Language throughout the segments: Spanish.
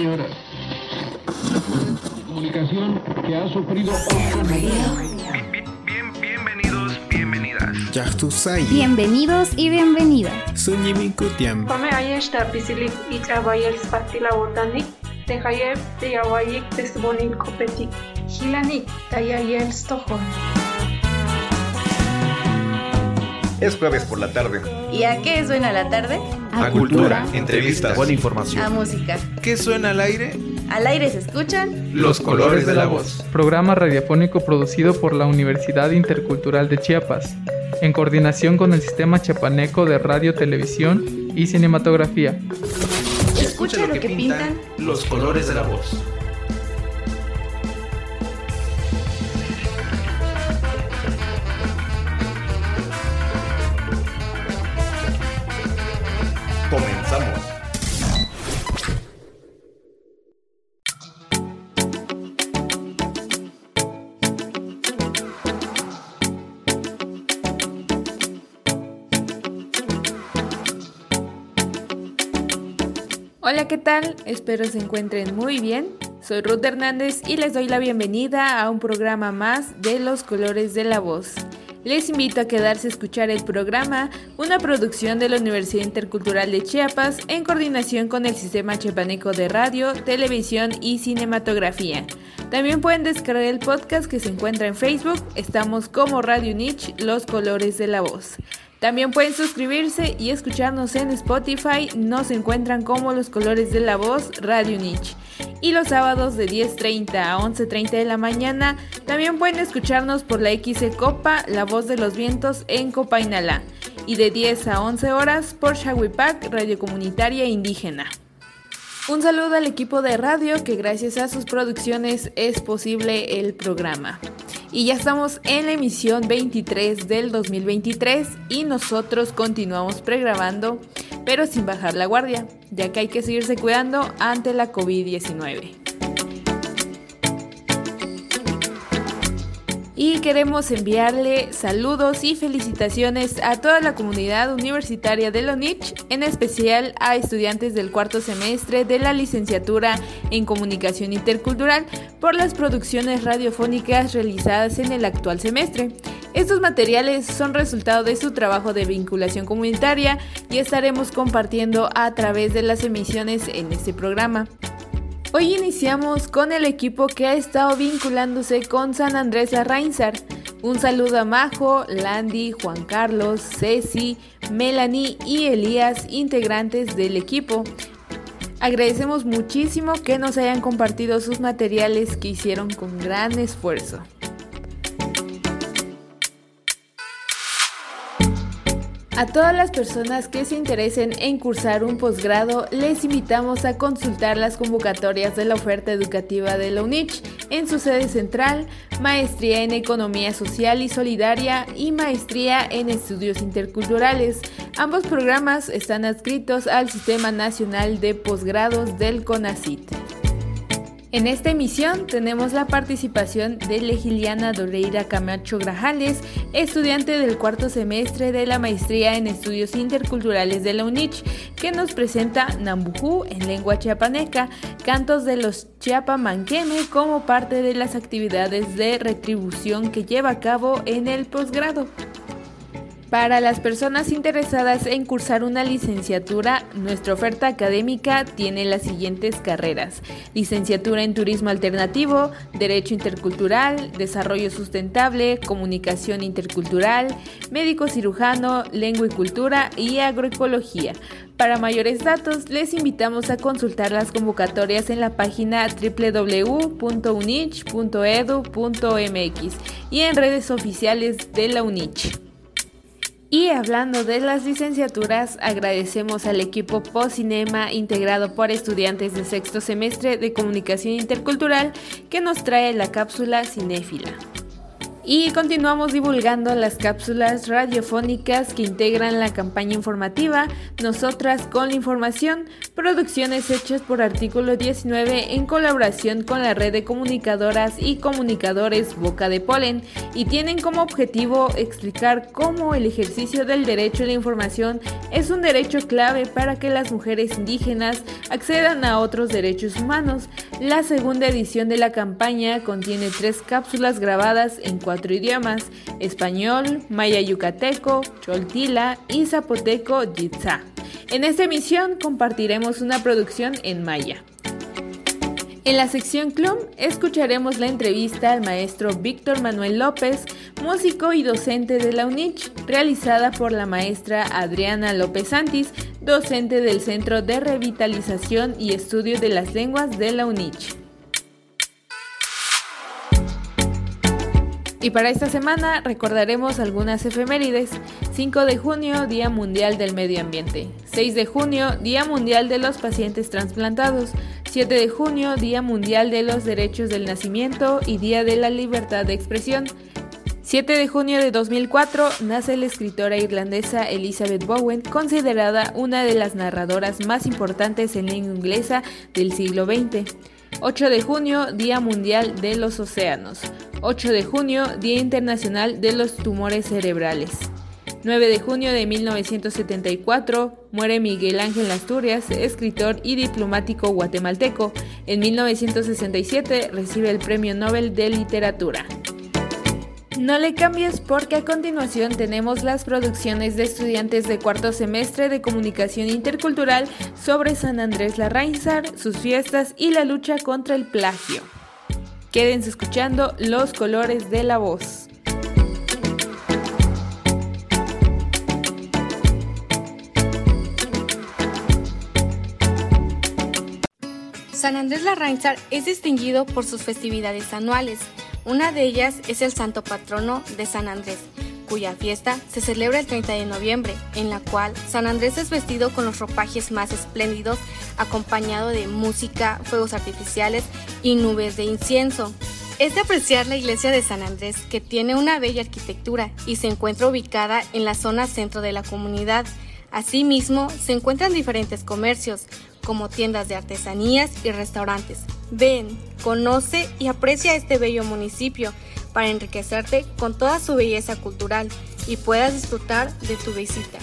horas. Comunicación que ha sufrido... Bienvenidos. Bienvenidos y bienvenidas. Suñimikutiam. Come ayesta pisilik y trabayel spatila botanik, tehayeb de yawayik tesbonin kopetik, hilanik tayayel stojon. Es jueves por la tarde. ¿Y a qué suena la tarde? A cultura, entrevistas, buena información. A música. ¿Qué suena al aire? Al aire se escuchan Los colores de la voz. Programa radiofónico producido por la Universidad Intercultural de Chiapas, en coordinación con el Sistema Chiapaneco de Radio, Televisión y Cinematografía. Escucha lo que pintan los colores de la voz. Comenzamos. Hola, ¿qué tal? Espero se encuentren muy bien. Soy Ruth Hernández y les doy la bienvenida a un programa más de Los Colores de la Voz. Les invito a quedarse a escuchar el programa, una producción de la Universidad Intercultural de Chiapas en coordinación con el Sistema Chiapaneco de Radio, Televisión y Cinematografía. También pueden descargar el podcast que se encuentra en Facebook. Estamos como Radio Niche, Los Colores de la Voz. También pueden suscribirse y escucharnos en Spotify. Nos encuentran como Los Colores de la Voz, Radio Niche. Y los sábados de 10:30 a 11:30 de la mañana también pueden escucharnos por la XC Copa, La Voz de los Vientos en Copainalá. Y de 10 a 11 horas por Xahuipac, Radio Comunitaria Indígena. Un saludo al equipo de radio que gracias a sus producciones es posible el programa. Y ya estamos en la emisión 23 del 2023 y nosotros continuamos pregrabando, pero sin bajar la guardia, ya que hay que seguirse cuidando ante la COVID-19. Y queremos enviarle saludos y felicitaciones a toda la comunidad universitaria de la UNICH, en especial a estudiantes del cuarto semestre de la licenciatura en Comunicación Intercultural por las producciones radiofónicas realizadas en el actual semestre. Estos materiales son resultado de su trabajo de vinculación comunitaria y estaremos compartiendo a través de las emisiones en este programa. Hoy iniciamos con el equipo que ha estado vinculándose con San Andrés Larrainzar. Un saludo a Majo, Landy, Juan Carlos, Ceci, Melanie y Elías, integrantes del equipo. Agradecemos muchísimo que nos hayan compartido sus materiales que hicieron con gran esfuerzo. A todas las personas que se interesen en cursar un posgrado, les invitamos a consultar las convocatorias de la oferta educativa de la UNICH en su sede central, Maestría en Economía Social y Solidaria y Maestría en Estudios Interculturales. Ambos programas están adscritos al Sistema Nacional de Posgrados del CONACYT. En esta emisión tenemos la participación de Legiliana Doreira Camacho Grajales, estudiante del cuarto semestre de la Maestría en Estudios Interculturales de la UNICH, que nos presenta Nambujú en lengua chiapaneca, cantos de los Chiapamanqueme como parte de las actividades de retribución que lleva a cabo en el posgrado. Para las personas interesadas en cursar una licenciatura, nuestra oferta académica tiene las siguientes carreras: licenciatura en Turismo Alternativo, Derecho Intercultural, Desarrollo Sustentable, Comunicación Intercultural, Médico Cirujano, Lengua y Cultura y Agroecología. Para mayores datos, les invitamos a consultar las convocatorias en la página www.unich.edu.mx y en redes oficiales de la UNICH. Y hablando de las licenciaturas, agradecemos al equipo Postcinema integrado por estudiantes de sexto semestre de Comunicación Intercultural que nos trae la cápsula cinéfila. Y continuamos divulgando las cápsulas radiofónicas que integran la campaña informativa Nosotras con la Información, producciones hechas por Artículo 19 en colaboración con la red de comunicadoras y comunicadores Boca de Polen, y tienen como objetivo explicar cómo el ejercicio del derecho a la información es un derecho clave para que las mujeres indígenas accedan a otros derechos humanos. La segunda edición de la campaña contiene 3 cápsulas grabadas en 4 idiomas: español, maya yucateco, choltila y zapoteco yitzá. En esta emisión compartiremos una producción en maya. En la sección CLUM escucharemos la entrevista al maestro Víctor Manuel López, músico y docente de la UNICH, realizada por la maestra Adriana López Santis, docente del Centro de Revitalización y Estudio de las Lenguas de la UNICH. Y para esta semana recordaremos algunas efemérides. 5 de junio, Día Mundial del Medio Ambiente. 6 de junio, Día Mundial de los Pacientes Transplantados. 7 de junio, Día Mundial de los Derechos del Nacimiento y Día de la Libertad de Expresión. 7 de junio de 2004 nace la escritora irlandesa Elizabeth Bowen, considerada una de las narradoras más importantes en lengua inglesa del siglo XX. 8 de junio, Día Mundial de los Océanos. 8 de junio, Día Internacional de los Tumores Cerebrales. 9 de junio de 1974, muere Miguel Ángel Asturias, escritor y diplomático guatemalteco. En 1967 recibe el Premio Nobel de Literatura. No le cambies, porque a continuación tenemos las producciones de estudiantes de cuarto semestre de Comunicación Intercultural sobre San Andrés Larrainzar, sus fiestas y la lucha contra el plagio. Quédense escuchando Los Colores de la Voz. San Andrés Larrainzar es distinguido por sus festividades anuales. Una de ellas es el Santo Patrono de San Andrés, cuya fiesta se celebra el 30 de noviembre, en la cual San Andrés es vestido con los ropajes más espléndidos, acompañado de música, fuegos artificiales y nubes de incienso. Es de apreciar la iglesia de San Andrés, que tiene una bella arquitectura y se encuentra ubicada en la zona centro de la comunidad. Asimismo, se encuentran diferentes comercios, como tiendas de artesanías y restaurantes. Ven, conoce y aprecia este bello municipio para enriquecerte con toda su belleza cultural y puedas disfrutar de tu visita.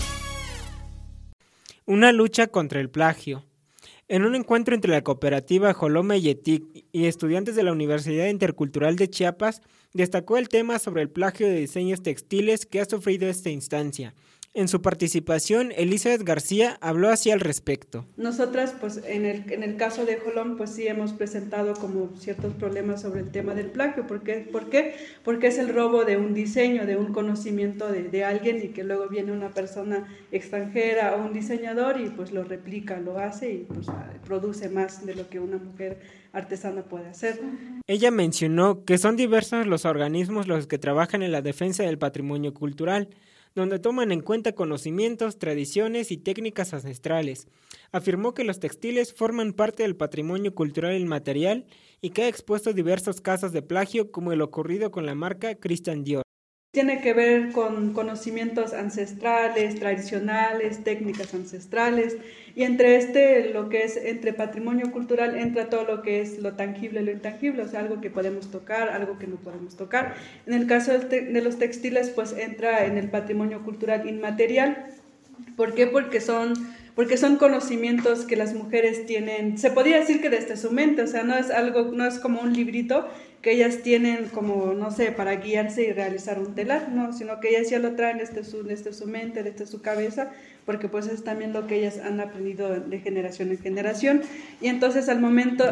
Una lucha contra el plagio. En un encuentro entre la cooperativa Jolome Yetic y estudiantes de la Universidad Intercultural de Chiapas, destacó el tema sobre el plagio de diseños textiles que ha sufrido esta instancia. En su participación, Elizabeth García habló así al respecto. Nosotras, pues en el caso de Jolom, pues sí hemos presentado como ciertos problemas sobre el tema del plagio. ¿Por qué? Porque es el robo de un diseño, de un conocimiento de alguien, y que luego viene una persona extranjera o un diseñador y pues lo replica, lo hace y pues produce más de lo que una mujer artesana puede hacer. Ella mencionó que son diversos los organismos los que trabajan en la defensa del patrimonio cultural, donde toman en cuenta conocimientos, tradiciones y técnicas ancestrales. Afirmó que los textiles forman parte del patrimonio cultural inmaterial y que ha expuesto diversos casos de plagio, como el ocurrido con la marca Christian Dior. Tiene que ver con conocimientos ancestrales, tradicionales, técnicas ancestrales, y lo que es entre patrimonio cultural entra todo lo que es lo tangible, lo intangible, o sea, algo que podemos tocar, algo que no podemos tocar. En el caso de los textiles, pues entra en el patrimonio cultural inmaterial. ¿Por qué? Porque son conocimientos que las mujeres tienen, se podría decir que desde su mente, o sea, no es como un librito que ellas tienen como, no sé, para guiarse y realizar un telar, no, sino que ellas ya lo traen desde su mente, desde su cabeza, porque pues es también lo que ellas han aprendido de generación en generación. Y entonces al momento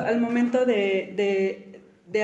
de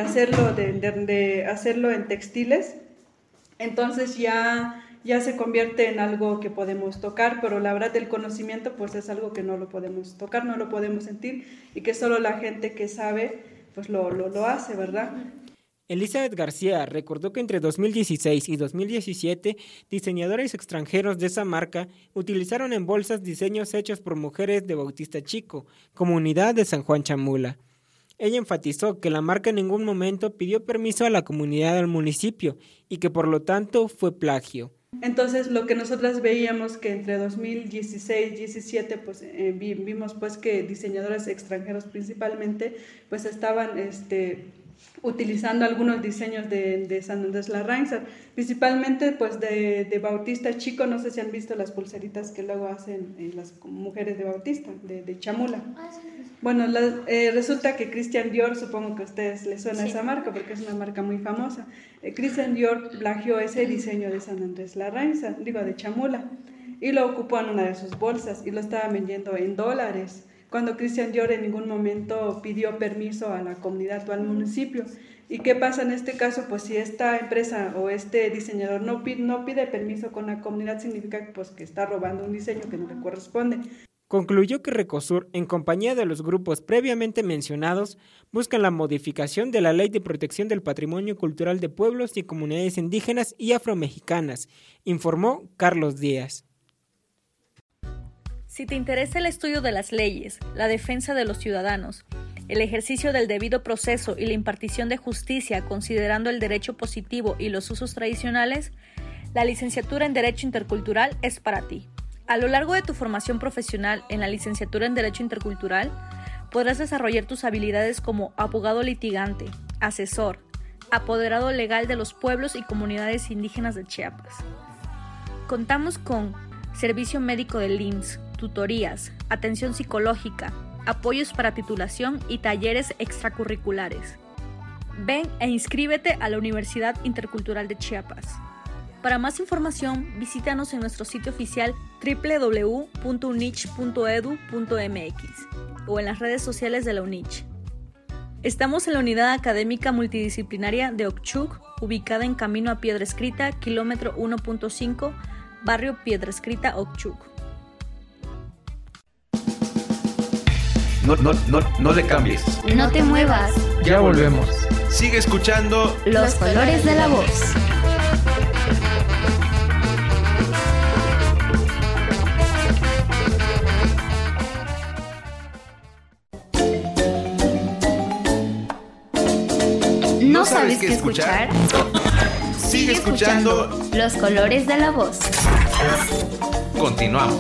hacerlo en textiles, entonces ya se convierte en algo que podemos tocar, pero la verdad el conocimiento pues es algo que no lo podemos tocar, no lo podemos sentir, y que solo la gente que sabe pues lo hace, ¿verdad? Elizabeth García recordó que entre 2016 y 2017, diseñadores extranjeros de esa marca utilizaron en bolsas diseños hechos por mujeres de Bautista Chico, comunidad de San Juan Chamula. Ella enfatizó que la marca en ningún momento pidió permiso a la comunidad del municipio y que por lo tanto fue plagio. Entonces, lo que nosotras veíamos que entre 2016 y 2017, pues vimos pues que diseñadores extranjeros principalmente, pues estaban utilizando algunos diseños de San Andrés Larraínzar, principalmente pues de Bautista Chico. No sé si han visto las pulseritas que luego hacen las mujeres de Bautista, de chamula. Bueno, resulta que Christian Dior, supongo que a ustedes les suena esa marca porque es una marca muy famosa. Christian Dior plagió ese diseño de San Andrés Larraínzar, de chamula, y lo ocupó en una de sus bolsas y lo estaba vendiendo en $, cuando Christian Dior en ningún momento pidió permiso a la comunidad o al municipio. ¿Y qué pasa en este caso? Pues si esta empresa o este diseñador no pide permiso con la comunidad, significa pues que está robando un diseño que no le corresponde. Concluyó que Recosur, en compañía de los grupos previamente mencionados, buscan la modificación de la Ley de Protección del Patrimonio Cultural de Pueblos y Comunidades Indígenas y Afromexicanas, informó Carlos Díaz. Si te interesa el estudio de las leyes, la defensa de los ciudadanos, el ejercicio del debido proceso y la impartición de justicia considerando el derecho positivo y los usos tradicionales, la licenciatura en Derecho Intercultural es para ti. A lo largo de tu formación profesional en la licenciatura en Derecho Intercultural, podrás desarrollar tus habilidades como abogado litigante, asesor, apoderado legal de los pueblos y comunidades indígenas de Chiapas. Contamos con servicio médico del IMSS, tutorías, atención psicológica, apoyos para titulación y talleres extracurriculares. Ven e inscríbete a la Universidad Intercultural de Chiapas. Para más información, visítanos en nuestro sitio oficial www.unich.edu.mx o en las redes sociales de la UNICH. Estamos en la Unidad Académica Multidisciplinaria de Ochuc, ubicada en Camino a Piedra Escrita, kilómetro 1.5, barrio Piedra Escrita, Ochuc. No le cambies. No te muevas. Ya volvemos. Sigue escuchando Los colores de la voz. ¿No sabes qué escuchar? Sigue escuchando Los colores de la voz. Continuamos.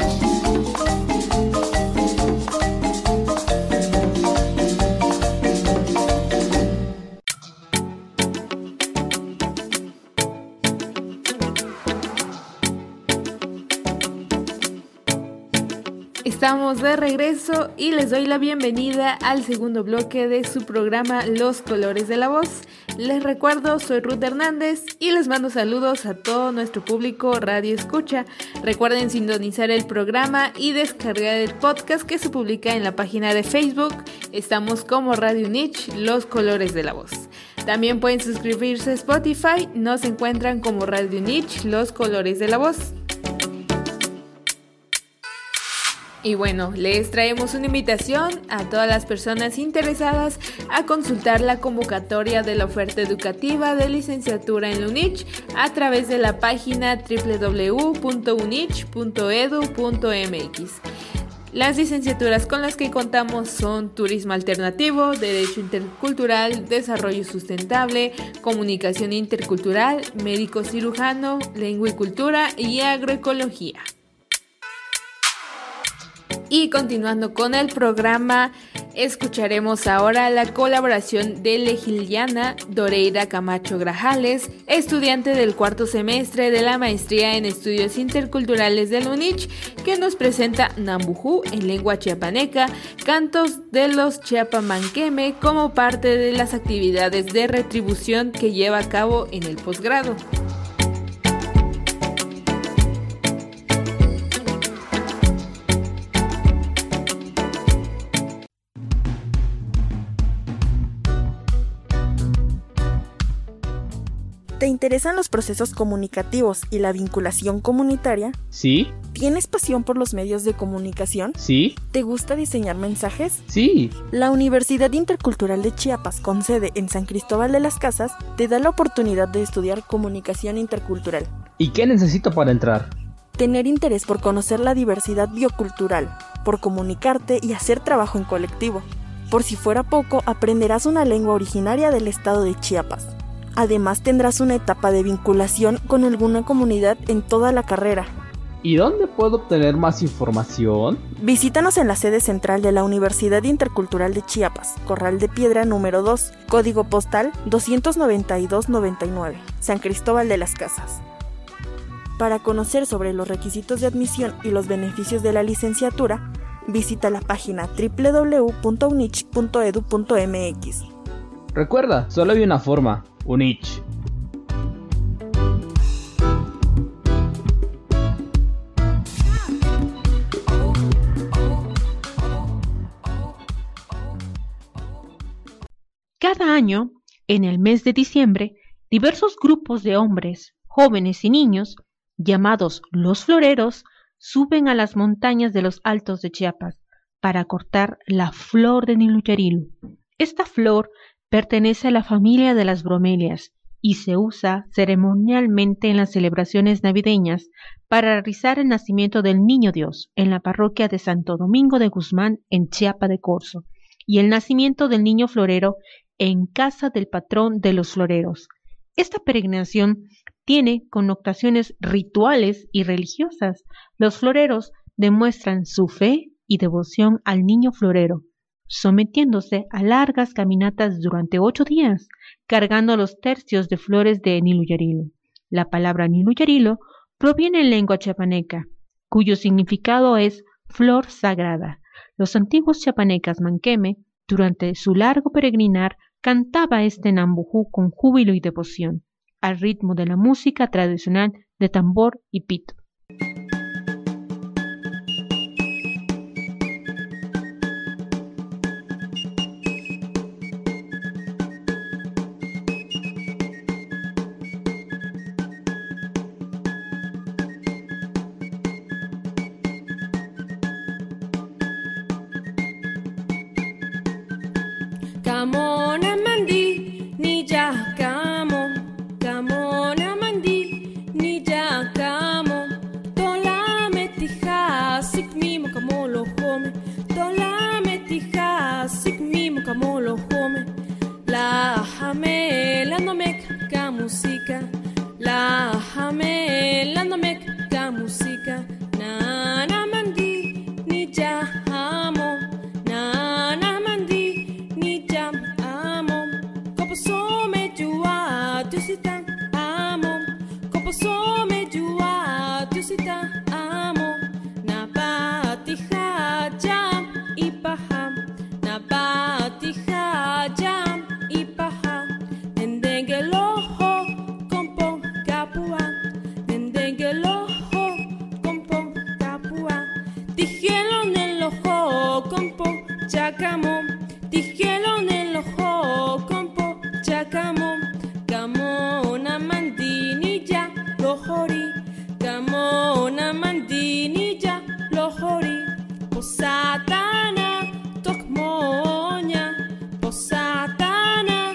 Estamos de regreso y les doy la bienvenida al segundo bloque de su programa Los Colores de la Voz. Les recuerdo, soy Ruth Hernández y les mando saludos a todo nuestro público Radio Escucha. Recuerden sintonizar el programa y descargar el podcast que se publica en la página de Facebook. Estamos como Radio Unich, Los Colores de la Voz. También pueden suscribirse a Spotify, nos encuentran como Radio Unich, Los Colores de la Voz. Y bueno, les traemos una invitación a todas las personas interesadas a consultar la convocatoria de la oferta educativa de licenciatura en la UNICH a través de la página www.unich.edu.mx. Las licenciaturas con las que contamos son Turismo Alternativo, Derecho Intercultural, Desarrollo Sustentable, Comunicación Intercultural, Médico Cirujano, Lengua y Cultura y Agroecología. Y continuando con el programa, escucharemos ahora la colaboración de Lejiliana Doreira Camacho Grajales, estudiante del cuarto semestre de la Maestría en Estudios Interculturales de la UNICH, que nos presenta Nambujú en lengua chiapaneca, cantos de los Chiapamanqueme como parte de las actividades de retribución que lleva a cabo en el posgrado. ¿Te interesan los procesos comunicativos y la vinculación comunitaria? Sí. ¿Tienes pasión por los medios de comunicación? Sí. ¿Te gusta diseñar mensajes? Sí. La Universidad Intercultural de Chiapas, con sede en San Cristóbal de las Casas, te da la oportunidad de estudiar comunicación intercultural. ¿Y qué necesito para entrar? Tener interés por conocer la diversidad biocultural, por comunicarte y hacer trabajo en colectivo. Por si fuera poco, aprenderás una lengua originaria del estado de Chiapas. Además tendrás una etapa de vinculación con alguna comunidad en toda la carrera. ¿Y dónde puedo obtener más información? Visítanos en la sede central de la Universidad Intercultural de Chiapas, Corral de Piedra número 2, código postal 29299, San Cristóbal de las Casas. Para conocer sobre los requisitos de admisión y los beneficios de la licenciatura, visita la página www.unich.edu.mx. Recuerda, solo hay una forma, UNICH. Cada año, en el mes de diciembre, diversos grupos de hombres, jóvenes y niños, llamados los floreros, suben a las montañas de los Altos de Chiapas para cortar la flor de Niluyarilu. Esta flor pertenece a la familia de las bromelias y se usa ceremonialmente en las celebraciones navideñas para realizar el nacimiento del Niño Dios en la parroquia de Santo Domingo de Guzmán en Chiapa de Corzo y el nacimiento del Niño Florero en casa del patrón de los floreros. Esta peregrinación tiene connotaciones rituales y religiosas. Los floreros demuestran su fe y devoción al niño florero, sometiéndose a largas caminatas durante 8 días, cargando los tercios de flores de Niluyarilu. La palabra Niluyarilu proviene en lengua chiapaneca, cuyo significado es flor sagrada. Los antiguos chiapanecas manqueme, durante su largo peregrinar, cantaba este nambujú con júbilo y devoción, al ritmo de la música tradicional de tambor y pito. Kamona mandi ni ya kamo, kamona mandi ni ya kamo. Tola metija sik mimo kamolo home, tola metija sik mimo kamolo home. La jame la no me ka música, la jame la no me ka música. Nana mandi ni ya amo, nana mandi ni ya amo. Kopo so me jua tu sita amo, kopo so me jua tu sita amo. Na patija jam ipaha, na patija jam ipaha. Nendengue lojo kompo kapua, nendengue lojo kompo kapua. Dijelo en el ojo kompo chacamo, dijelo en el ojo kompo chacamo. Camona mandini ya lohori, camona mandini ya lohori. Posatana tokmoña, posatana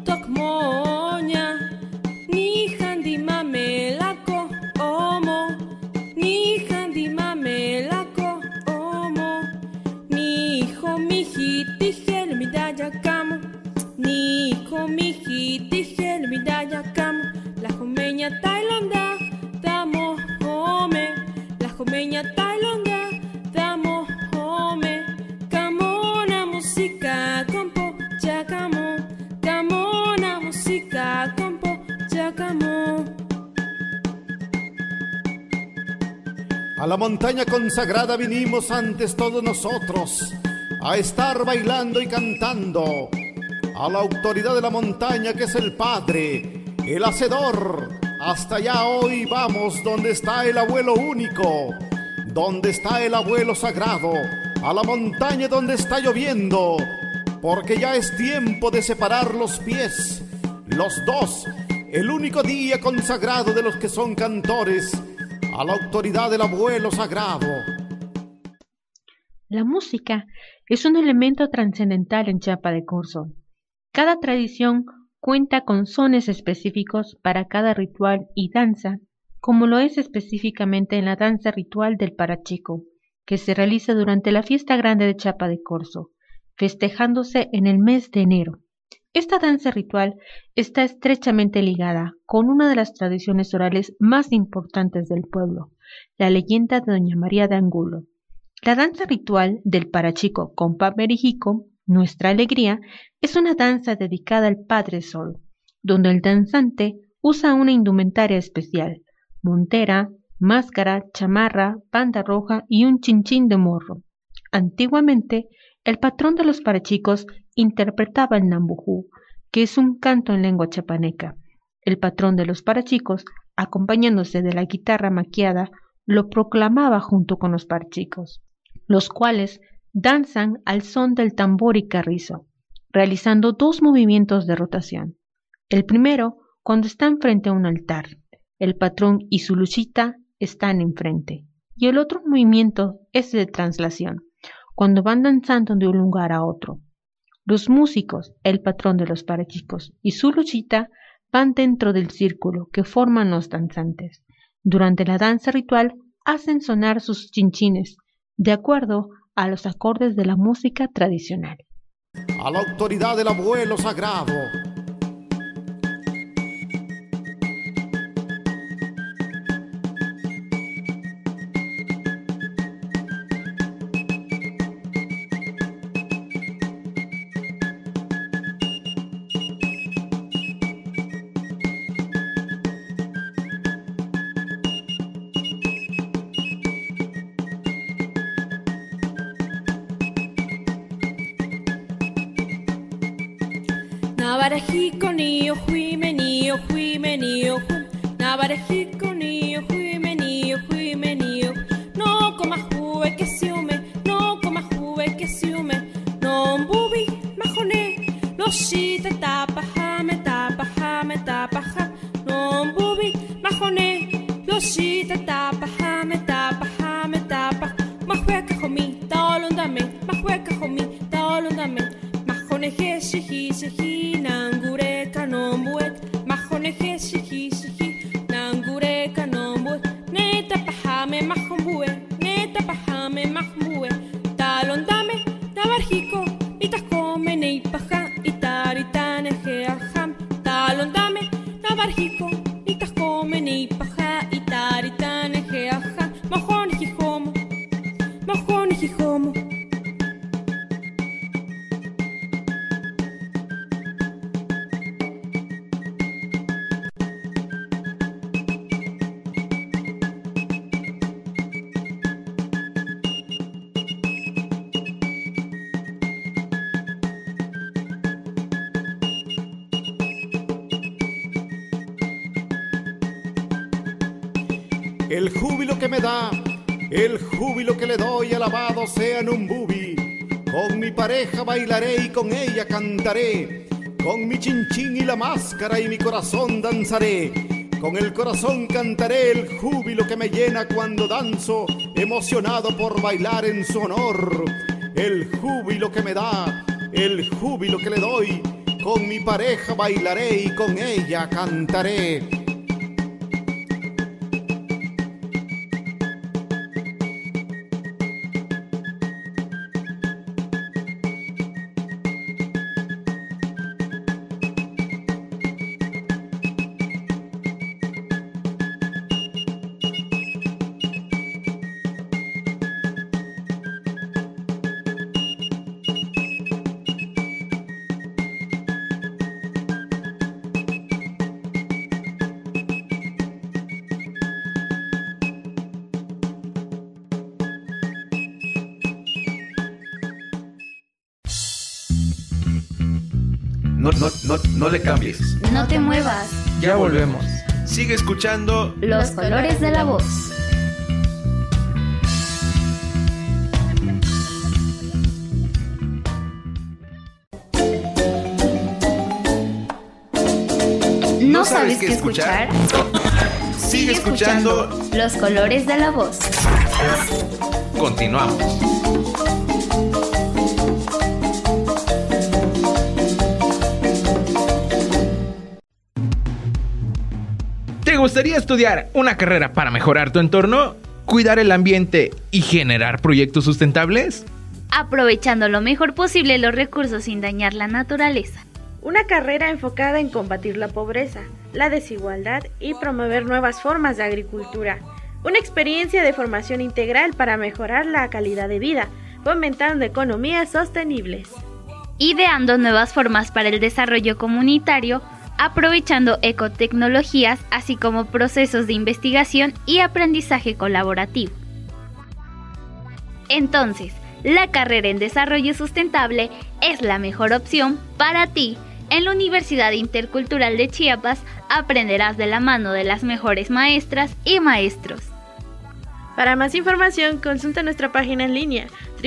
tokmoña. Ni handi mamelako omo, ni handi mamelako omo. Ni hijo miji tijel midaya camo, ni hijo miji tijel midaya camo. La jomeña tailanda damo home, la jomeña tailanda damo home. Camona música compo chacamo, camona música compo chacamo. A la montaña consagrada vinimos antes todos nosotros a estar bailando y cantando a la autoridad de la montaña que es el Padre, el Hacedor. Hasta allá hoy vamos donde está el abuelo único, donde está el abuelo sagrado, a la montaña donde está lloviendo, porque ya es tiempo de separar los pies, los dos, el único día consagrado de los que son cantores, a la autoridad del abuelo sagrado. La música es un elemento trascendental en Chiapa de Corzo. Cada tradición cuenta con sones específicos para cada ritual y danza, como lo es específicamente en la danza ritual del Parachico, que se realiza durante la fiesta grande de Chiapa de Corzo, festejándose en el mes de enero. Esta danza ritual está estrechamente ligada con una de las tradiciones orales más importantes del pueblo, la leyenda de Doña María de Angulo. La danza ritual del Parachico con Pamerijico, Nuestra Alegría, es una danza dedicada al Padre Sol, donde el danzante usa una indumentaria especial, montera, máscara, chamarra, banda roja y un chinchín de morro. Antiguamente, el patrón de los parachicos interpretaba el nambujú, que es un canto en lengua chapaneca. El patrón de los parachicos, acompañándose de la guitarra maquiada, lo proclamaba junto con los parachicos, los cuales danzan al son del tambor y carrizo, realizando 2 movimientos de rotación. El primero, cuando están frente a un altar, el patrón y su luchita están enfrente, y el otro movimiento es de traslación, cuando van danzando de un lugar a otro. Los músicos, el patrón de los parachicos y su luchita van dentro del círculo que forman los danzantes. Durante la danza ritual hacen sonar sus chinchines, de acuerdo a los acordes de la música tradicional. A la autoridad del abuelo sagrado. Navarajico niyo huime niyo huime niyo Navarajico niyo huime niyo huime niyo No comas juve que siume No comas juve que siume No mbubi majone Lo shita tapa jame tapa jame tapa ja No mbubi majone Lo shita tapa jame tapa jame tapa Mahueca jomi taolundame Mahueca jomi taolundame Majone jeshi hishi nangureka nombuet Majone jeshi hishi nangureka nombuet Neta pajame majombue Neta pajame majombue Talondame navarjico Itas come neipaja Itaritane jeajam Talondame navarjico Itas come neipaja Itaritane jeajam Majone jijomo Majone jijomo El júbilo que me da, el júbilo que le doy, alabado sea Numbubi. Con mi pareja bailaré y con ella cantaré, con mi chinchín y la máscara y mi corazón danzaré. Con el corazón cantaré el júbilo que me llena cuando danzo, emocionado por bailar en su honor. El júbilo que me da, el júbilo que le doy, con mi pareja bailaré y con ella cantaré. No le cambies. No te muevas. Ya volvemos. Sigue escuchando Los colores de la voz. ¿No sabes qué escuchar? Sigue escuchando Los colores de la voz. Continuamos. ¿Te gustaría estudiar una carrera para mejorar tu entorno, cuidar el ambiente y generar proyectos sustentables? Aprovechando lo mejor posible los recursos sin dañar la naturaleza. una carrera enfocada en combatir la pobreza, la desigualdad y promover nuevas formas de agricultura. Una experiencia de formación integral para mejorar la calidad de vida, fomentando economías sostenibles. Ideando nuevas formas para el desarrollo comunitario, aprovechando ecotecnologías, así como procesos de investigación y aprendizaje colaborativo. Entonces, la carrera en Desarrollo Sustentable es la mejor opción para ti. En la Universidad Intercultural de Chiapas aprenderás de la mano de las mejores maestras y maestros. Para más información, consulta nuestra página en línea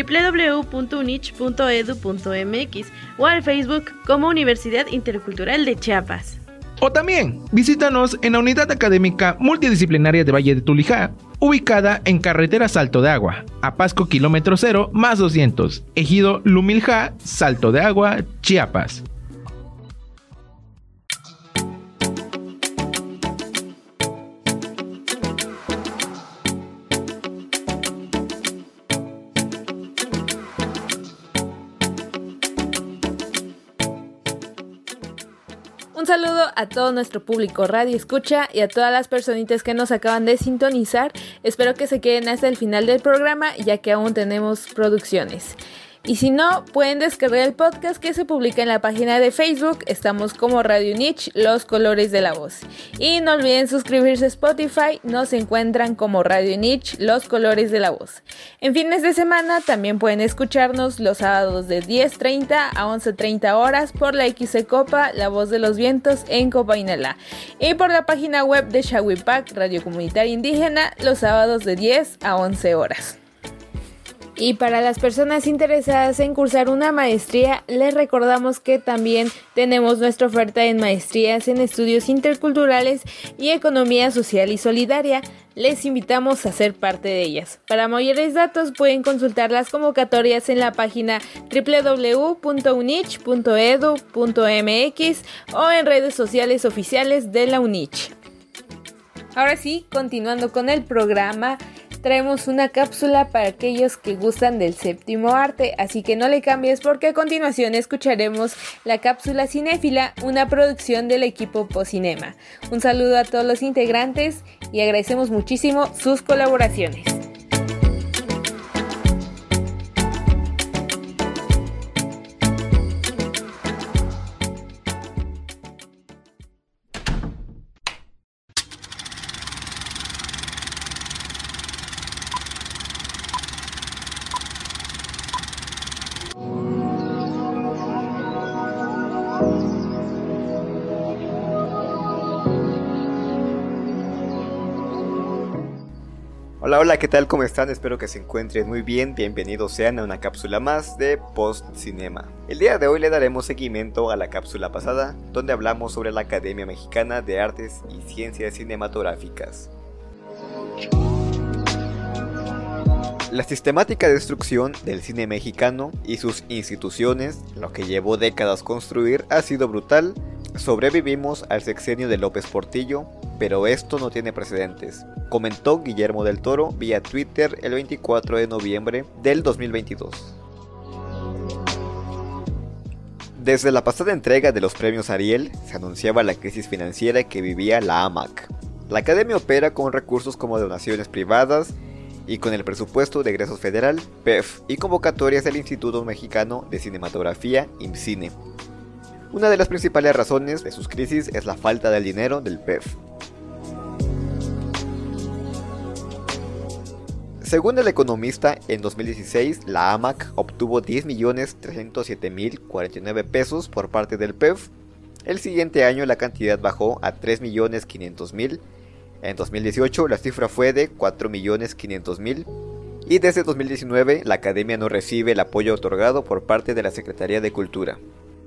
www.unich.edu.mx o al Facebook como Universidad Intercultural de Chiapas. O también, visítanos en la Unidad Académica Multidisciplinaria de Valle de Tulijá, ubicada en Carretera Salto de Agua, Apasco Kilómetro 0 más 200, Ejido Lumiljá, Salto de Agua, Chiapas. Un saludo a todo nuestro público Radio Escucha y a todas las personitas que nos acaban de sintonizar. Espero que se queden hasta el final del programa, ya que aún tenemos producciones. Y si no, pueden descargar el podcast que se publica en la página de Facebook. Estamos como Radio Unich, Los Colores de la Voz. Y no olviden suscribirse a Spotify. Nos encuentran como Radio Unich, Los Colores de la Voz. En fines de semana también pueden escucharnos los sábados de 10:30 a 11:30 horas por la XC Copa, La Voz de los Vientos en Copainalá. Y por la página web de Xahuipac, Radio Comunitaria Indígena, los sábados de 10 a 11 horas. Y para las personas interesadas en cursar una maestría, les recordamos que también tenemos nuestra oferta en maestrías en estudios interculturales y economía social y solidaria. Les invitamos a ser parte de ellas. Para mayores datos pueden consultar las convocatorias en la página www.unich.edu.mx o en redes sociales oficiales de la UNICH. Ahora sí, continuando con el programa, traemos una cápsula para aquellos que gustan del séptimo arte, así que no le cambies porque a continuación escucharemos la cápsula cinéfila, una producción del equipo Pocinema. Un saludo a todos los integrantes y agradecemos muchísimo sus colaboraciones. Hola, hola, ¿qué tal? ¿Cómo están? Espero que se encuentren muy bien. Bienvenidos sean a una cápsula más de Post Cinema. El día de hoy le daremos seguimiento a la cápsula pasada, donde hablamos sobre la Academia Mexicana de Artes y Ciencias Cinematográficas. La sistemática destrucción del cine mexicano y sus instituciones, lo que llevó décadas construir, ha sido brutal. Sobrevivimos al sexenio de López Portillo, pero esto no tiene precedentes, comentó Guillermo del Toro vía Twitter el 24 de noviembre del 2022. Desde la pasada entrega de los premios Ariel, se anunciaba la crisis financiera que vivía la AMAC. La academia opera con recursos como donaciones privadas y con el presupuesto de egresos federal, PEF, y convocatorias del Instituto Mexicano de Cinematografía, IMCINE. Una de las principales razones de sus crisis es la falta del dinero del PEF. Según El Economista, en 2016 la AMAC obtuvo 10.307.049 pesos por parte del PEF. El siguiente año la cantidad bajó a 3.500.000. En 2018 la cifra fue de 4.500.000. Y desde 2019 la academia no recibe el apoyo otorgado por parte de la Secretaría de Cultura.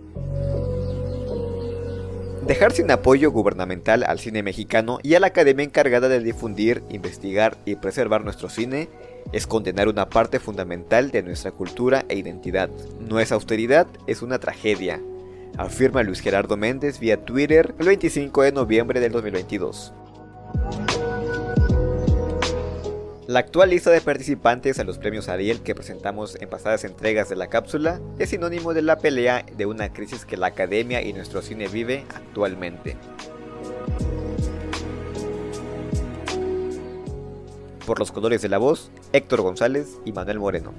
Dejar sin apoyo gubernamental al cine mexicano y a la academia encargada de difundir, investigar y preservar nuestro cine es condenar una parte fundamental de nuestra cultura e identidad. Nuestra austeridad es una tragedia, afirma Luis Gerardo Méndez vía Twitter el 25 de noviembre del 2022. La actual lista de participantes a los premios Ariel que presentamos en pasadas entregas de la cápsula es sinónimo de la pelea de una crisis que la academia y nuestro cine vive actualmente. Por los colores de la voz, Héctor González y Manuel Moreno.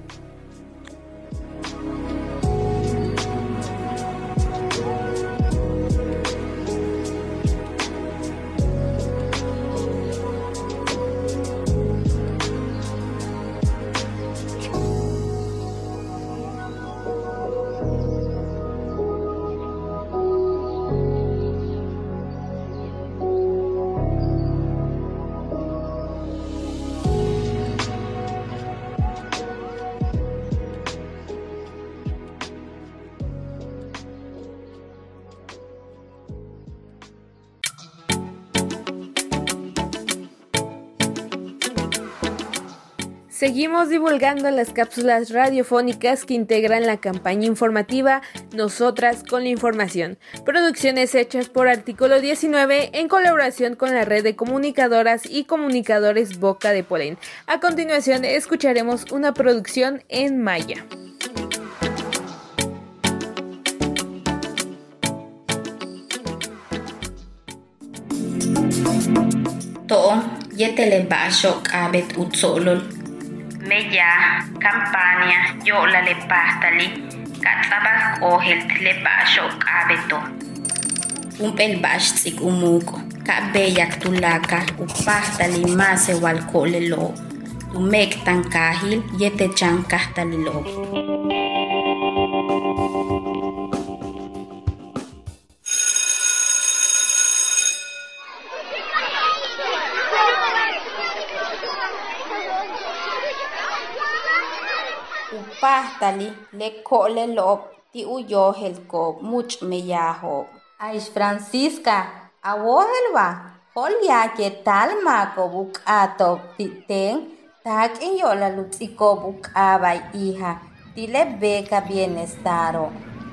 Seguimos divulgando las cápsulas radiofónicas que integran la campaña informativa Nosotras con la Información. Producciones hechas por Artículo 19 en colaboración con la red de comunicadoras y comunicadores Boca de Polen. A continuación escucharemos una producción en maya. To'om yetele basho kabet utsolol. Meya campaña yo la le pastali katsaba ohel le basho kabeto. Umpel bash tsik umuko kabeyak tulaka upastali mase walkolelo. Umek tankahil yete chan kahtalilo. Pahtali le kole lop ti uyohel ko much meyaho. Aish Francisca, awohelwa, hol ya que tal mako buk ato piteng, tak in yo la lutsiko buk abay hija, tile beka bienestaro.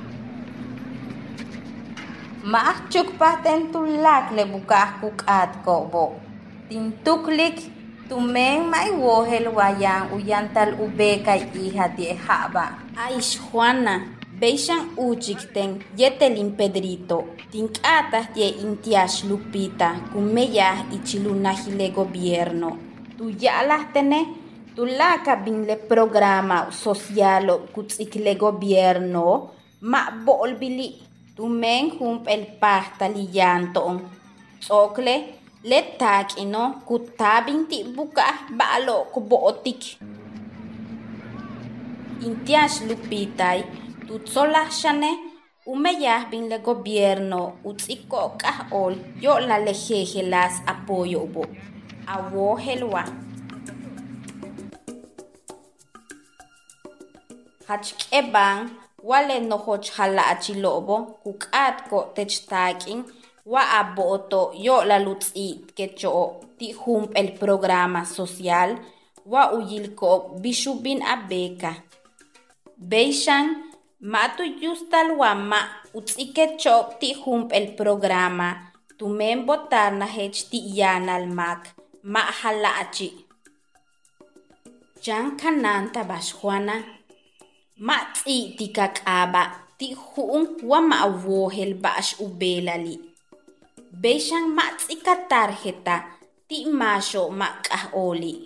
Maachuk paten tulak le bukah kuk at ko bo. Tintuklik tumeng may wohel wayang uyantal ubeka hija de haba. Aish Juana, beishan uchikten yetelin Pedrito. Tinkatas de intiash Lupita, kumeyah ichilunahile gobierno. Tu ya las tenés, tu la cabin le programa social kutzikle gobierno, ma bolbili, tumeng hump el pasta liyanton. Sokle, letak ino kutabing ti buka balo kubotik. Intiash Lupitay, tutsola shane, umeyah bin le gobierno, utziko kahol, yo la lejeje las apoyo bo. Awo helwa. Hachkebang, wale no hoch hala achilobo, kukat ko techtaking, wa aboto yo la lutzi kecho ti hump el programa social wa uyilko bishubin abeka beishan matu yustal wa ma utzi kecho ti hump el programa tu membotar na hech ti yanal mak ma halachi jan kananta bashwana ma ti kakaba ti hung wa ma wohel bash ubelali Beishan matsika tarjeta ti masho makaholi.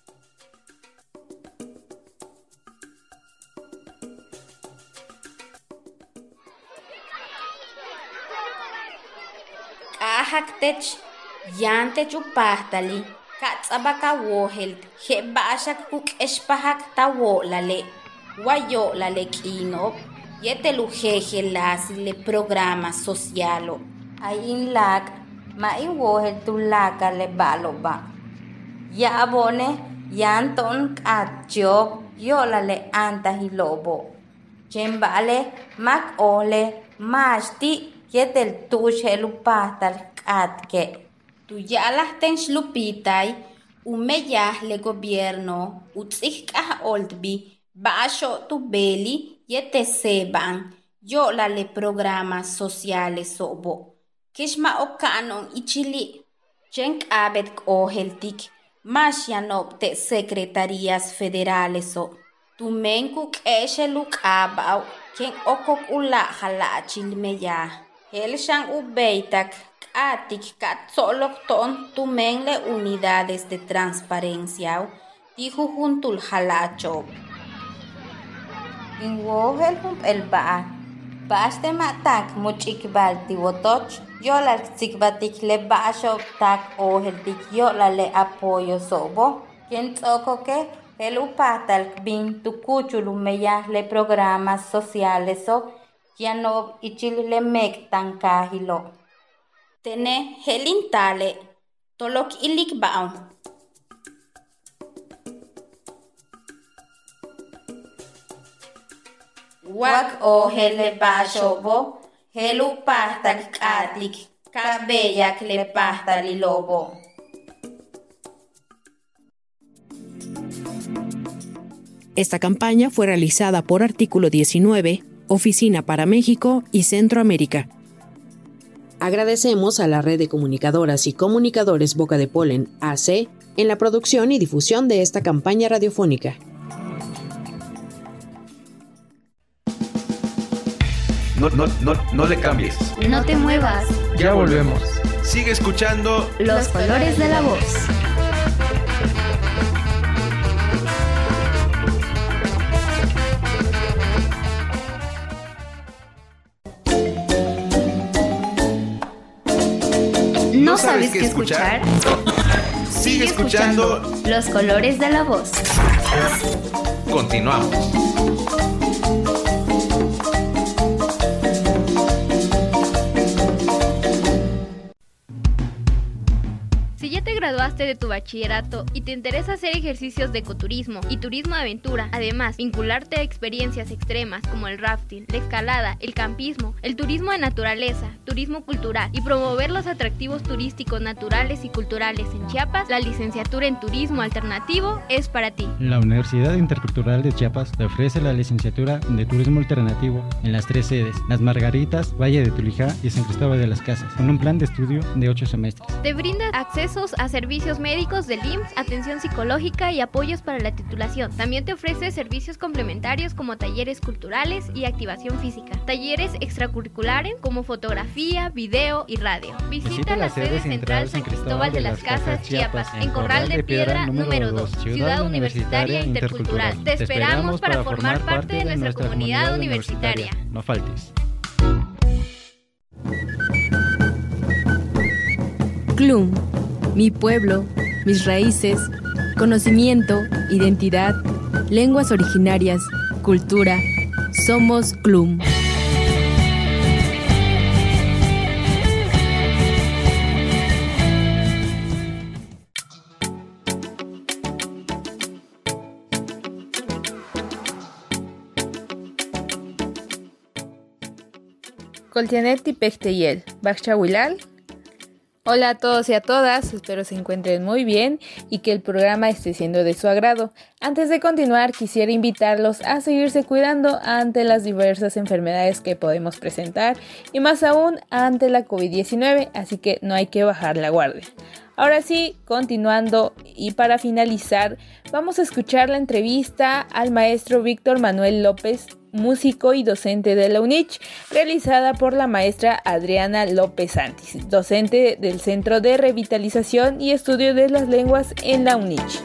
Kahaktech yante chupahtali katsabaka wohelt hebashak kuk espahak tawo lale wayo lale kinop yetelujeje las le programa socialo. Ayin lag, maiwohel tulaka le baloba. Ya abone, yanton katjo, yola le anta hilobo. Chembale, mak ole, mashti, yetel tuche lupatal katke. Tuyalas ten slupitay, umeyah le gobierno, utzikah oldbi, basho tu beli, yete seban, yola le programas sociales sobo. Kishma okanon ichili, chenk abet oheltik, Masyanopte secretarías federales o tumenkuk esheluk abau quien okok ula halachilmeya helshan ubeitak atik katsolok ton tumenle unidades de transparencia dijo juntul halacho inwohel el ba Bashte matak muchikbal tiwotoch yolal tsikbatik le basho tak oheltik yolale apoyo sobo quien tsoko que el upatal bin tukuchulumeya le programas sociales o yanob ichil le mek tankahilo tene helintale tolok ilik baon Wak o hele bashobo, helu pasta katik, kabeyak le pasta lilobo. Esta campaña fue realizada por Artículo 19, Oficina para México y Centroamérica. Agradecemos a la Red de Comunicadoras y Comunicadores Boca de Polen, AC, en la producción y difusión de esta campaña radiofónica. No le cambies. No te muevas. Ya volvemos. Sigue escuchando Los colores de la voz. ¿No sabes qué escuchar? Sigue escuchando Los colores de la voz. Continuamos. Si ya te graduaste de tu bachillerato y te interesa hacer ejercicios de ecoturismo y turismo de aventura, además vincularte a experiencias extremas como el rafting, la escalada, el campismo, el turismo de naturaleza, turismo cultural y promover los atractivos turísticos naturales y culturales en Chiapas, la licenciatura en turismo alternativo es para ti. La Universidad Intercultural de Chiapas te ofrece la licenciatura de turismo alternativo en las 3 sedes, Las Margaritas, Valle de Tulijá y San Cristóbal de las Casas, con un plan de estudio de 8 semestres. Te brinda acceso a servicios médicos del IMSS, atención psicológica y apoyos para la titulación. También te ofrece servicios complementarios como talleres culturales y activación física, talleres extracurriculares como fotografía, video y radio. Visita la sede central San Cristóbal de las Casas, Chiapas, en Corral de Piedra número 2, Ciudad Universitaria Intercultural. Te esperamos para formar parte de nuestra comunidad universitaria. No faltes. CLUM, mi pueblo, mis raíces, conocimiento, identidad, lenguas originarias, cultura. Somos CLUM. Coltianet Tipecteyel, Baxchahuilal. Hola a todos y a todas, espero se encuentren muy bien y que el programa esté siendo de su agrado. Antes de continuar, quisiera invitarlos a seguirse cuidando ante las diversas enfermedades que podemos presentar y más aún ante la COVID-19, así que no hay que bajar la guardia. Ahora sí, continuando y para finalizar, vamos a escuchar la entrevista al maestro Víctor Manuel López, músico y docente de la UNICH, realizada por la maestra Adriana López Santis, docente del Centro de Revitalización y Estudio de las Lenguas en la UNICH.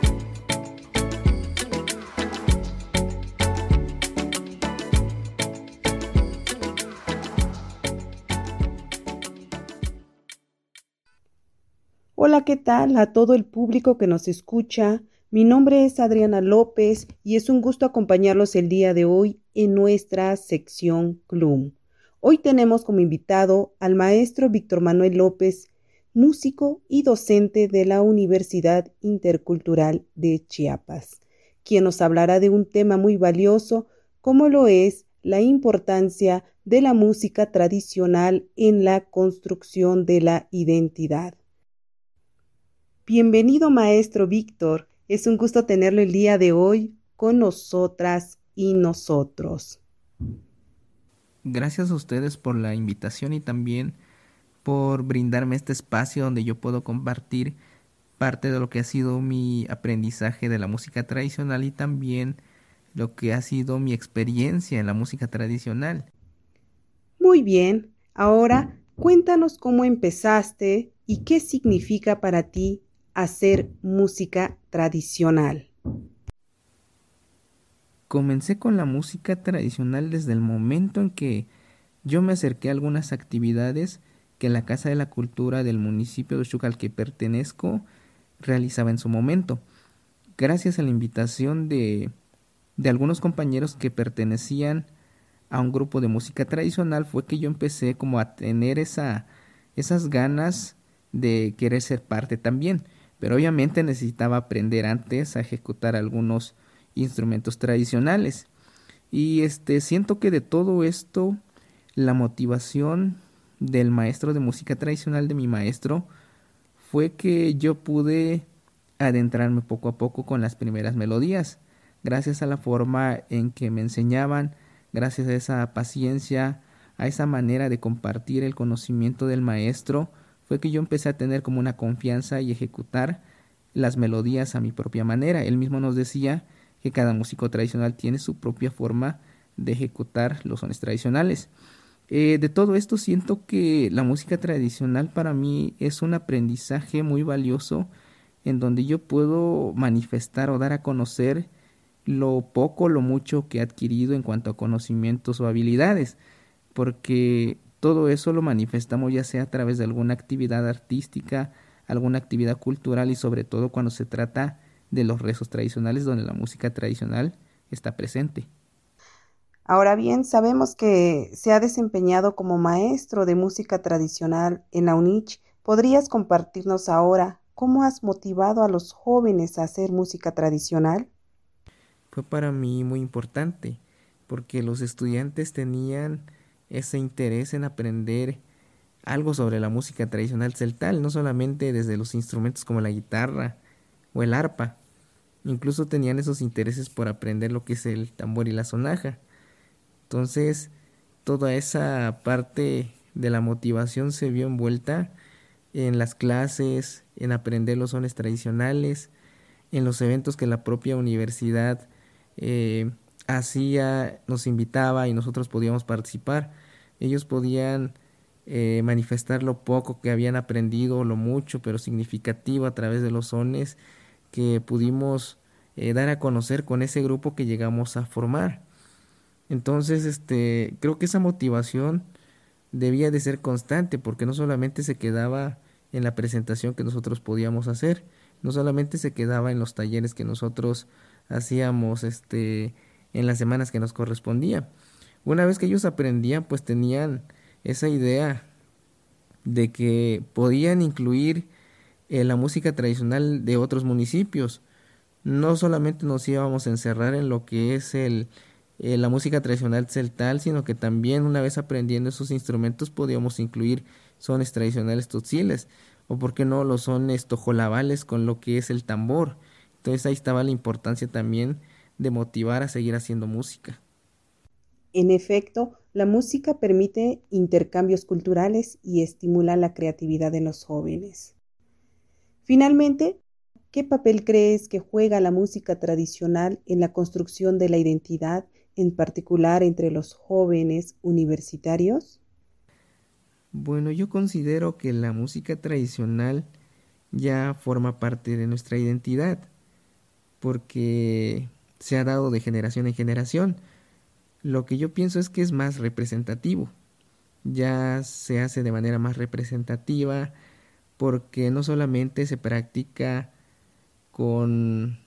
Hola, ¿qué tal a todo el público que nos escucha? Mi nombre es Adriana López y es un gusto acompañarlos el día de hoy en nuestra sección CLUM. Hoy tenemos como invitado al maestro Víctor Manuel López, músico y docente de la Universidad Intercultural de Chiapas, quien nos hablará de un tema muy valioso como lo es la importancia de la música tradicional en la construcción de la identidad. Bienvenido, maestro Víctor. Es un gusto tenerlo el día de hoy con nosotras y nosotros. Gracias a ustedes por la invitación y también por brindarme este espacio donde yo puedo compartir parte de lo que ha sido mi aprendizaje de la música tradicional y también lo que ha sido mi experiencia en la música tradicional. Muy bien, ahora cuéntanos cómo empezaste y qué significa para ti hacer música tradicional. Comencé con la música tradicional desde el momento en que yo me acerqué a algunas actividades que la Casa de la Cultura del municipio de Uxuca al que pertenezco realizaba en su momento. Gracias a la invitación de algunos compañeros que pertenecían a un grupo de música tradicional fue que yo empecé como a tener esas ganas de querer ser parte también. Pero obviamente necesitaba aprender antes a ejecutar algunos instrumentos tradicionales. Y siento que de todo esto, la motivación del maestro de música tradicional, de mi maestro, fue que yo pude adentrarme poco a poco con las primeras melodías. Gracias a la forma en que me enseñaban, gracias a esa paciencia, a esa manera de compartir el conocimiento del maestro, fue que yo empecé a tener como una confianza y ejecutar las melodías a mi propia manera. Él mismo nos decía que cada músico tradicional tiene su propia forma de ejecutar los sones tradicionales. De todo esto siento que la música tradicional para mí es un aprendizaje muy valioso en donde yo puedo manifestar o dar a conocer lo poco, lo mucho que he adquirido en cuanto a conocimientos o habilidades, porque todo eso lo manifestamos ya sea a través de alguna actividad artística, alguna actividad cultural y sobre todo cuando se trata de los rezos tradicionales donde la música tradicional está presente. Ahora bien, sabemos que se ha desempeñado como maestro de música tradicional en la UNICH. ¿Podrías compartirnos ahora cómo has motivado a los jóvenes a hacer música tradicional? Fue para mí muy importante porque los estudiantes tenían ese interés en aprender algo sobre la música tradicional celtal, no solamente desde los instrumentos como la guitarra o el arpa, incluso tenían esos intereses por aprender lo que es el tambor y la sonaja. Entonces, toda esa parte de la motivación se vio envuelta en las clases, en aprender los sones tradicionales, en los eventos que la propia universidad hacía, nos invitaba y nosotros podíamos participar. Ellos podían manifestar lo poco que habían aprendido, lo mucho pero significativo a través de los sones que pudimos dar a conocer con ese grupo que llegamos a formar. Entonces, creo que esa motivación debía de ser constante porque no solamente se quedaba en la presentación que nosotros podíamos hacer, no solamente se quedaba en los talleres que nosotros hacíamos en las semanas que nos correspondía. Una vez que ellos aprendían, pues tenían esa idea de que podían incluir la música tradicional de otros municipios. No solamente nos íbamos a encerrar en lo que es la música tradicional celtal, sino que también una vez aprendiendo esos instrumentos podíamos incluir sones tradicionales tzotziles, o por qué no los sones tojolabales con lo que es el tambor. Entonces ahí estaba la importancia también de motivar a seguir haciendo música. En efecto, la música permite intercambios culturales y estimula la creatividad de los jóvenes. Finalmente, ¿qué papel crees que juega la música tradicional en la construcción de la identidad, en particular entre los jóvenes universitarios? Bueno, yo considero que la música tradicional ya forma parte de nuestra identidad, porque se ha dado de generación en generación. Lo que yo pienso es que es más representativo, ya se hace de manera más representativa, porque no solamente se practica con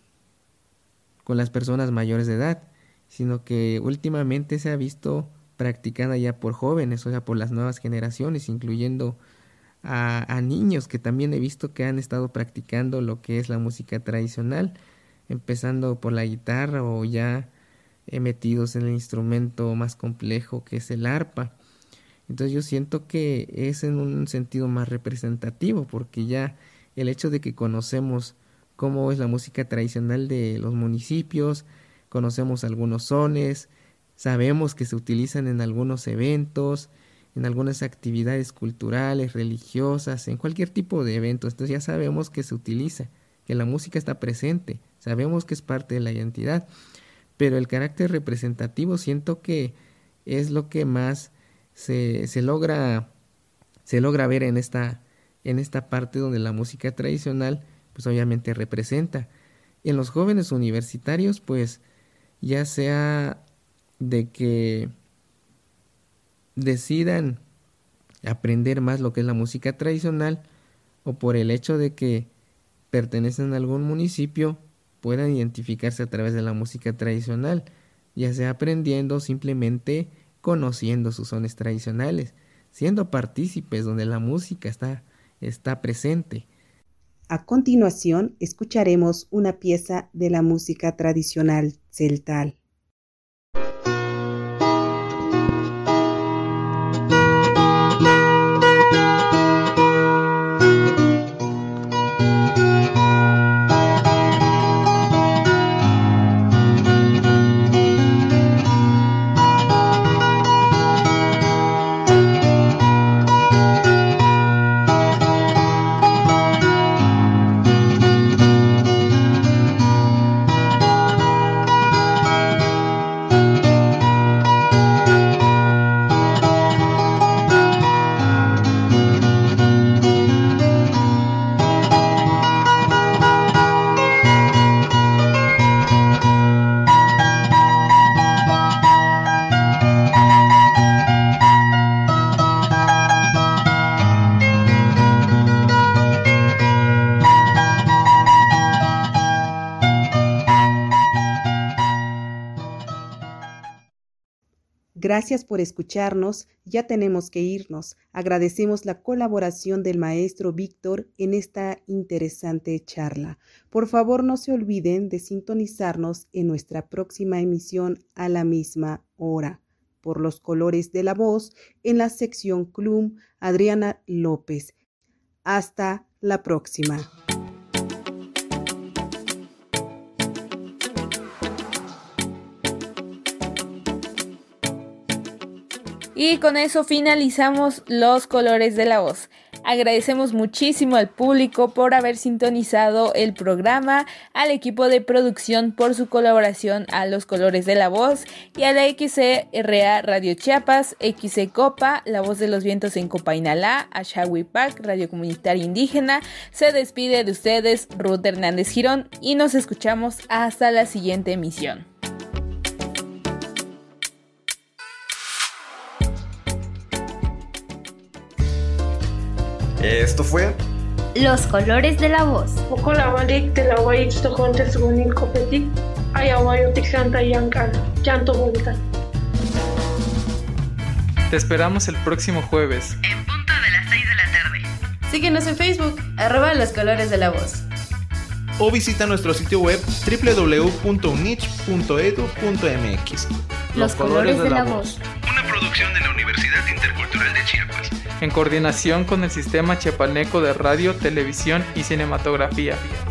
las personas mayores de edad, sino que últimamente se ha visto practicada ya por jóvenes, o sea, por las nuevas generaciones, incluyendo a niños que también he visto que han estado practicando lo que es la música tradicional, empezando por la guitarra o ya metidos en el instrumento más complejo que es el arpa. Entonces yo siento que es en un sentido más representativo, porque ya el hecho de que conocemos cómo es la música tradicional de los municipios, conocemos algunos sones, sabemos que se utilizan en algunos eventos, en algunas actividades culturales, religiosas, en cualquier tipo de eventos. Entonces ya sabemos que se utiliza, que la música está presente, sabemos que es parte de la identidad, pero el carácter representativo siento que es lo que más se logra ver en esta parte donde la música tradicional pues obviamente representa. En los jóvenes universitarios, pues ya sea de que decidan aprender más lo que es la música tradicional o por el hecho de que pertenecen a algún municipio, puedan identificarse a través de la música tradicional, ya sea aprendiendo o simplemente conociendo sus sones tradicionales, siendo partícipes donde la música está presente. A continuación, escucharemos una pieza de la música tradicional celtal. Gracias por escucharnos, ya tenemos que irnos. Agradecemos la colaboración del maestro Víctor en esta interesante charla. Por favor, no se olviden de sintonizarnos en nuestra próxima emisión a la misma hora. Por los colores de la voz, en la sección CLUM, Adriana López. Hasta la próxima. Y con eso finalizamos los colores de la voz. Agradecemos muchísimo al público por haber sintonizado el programa, al equipo de producción por su colaboración a los colores de la voz y a la XCRA Radio Chiapas, XC Copa, La Voz de los Vientos en Copainalá, a Xahuipac, Radio Comunitaria Indígena. Se despide de ustedes Ruth Hernández Girón y nos escuchamos hasta la siguiente emisión. Esto fue Los colores de la voz. Te esperamos el próximo jueves, en punto de las 6 de la tarde. Síguenos en Facebook, @Los Colores de la Voz. O visita nuestro sitio web www.unich.edu.mx. Los colores de la voz. Una producción de la Universidad Intercultural de Chiapas. en coordinación con el Sistema Chiapaneco de Radio, Televisión y Cinematografía.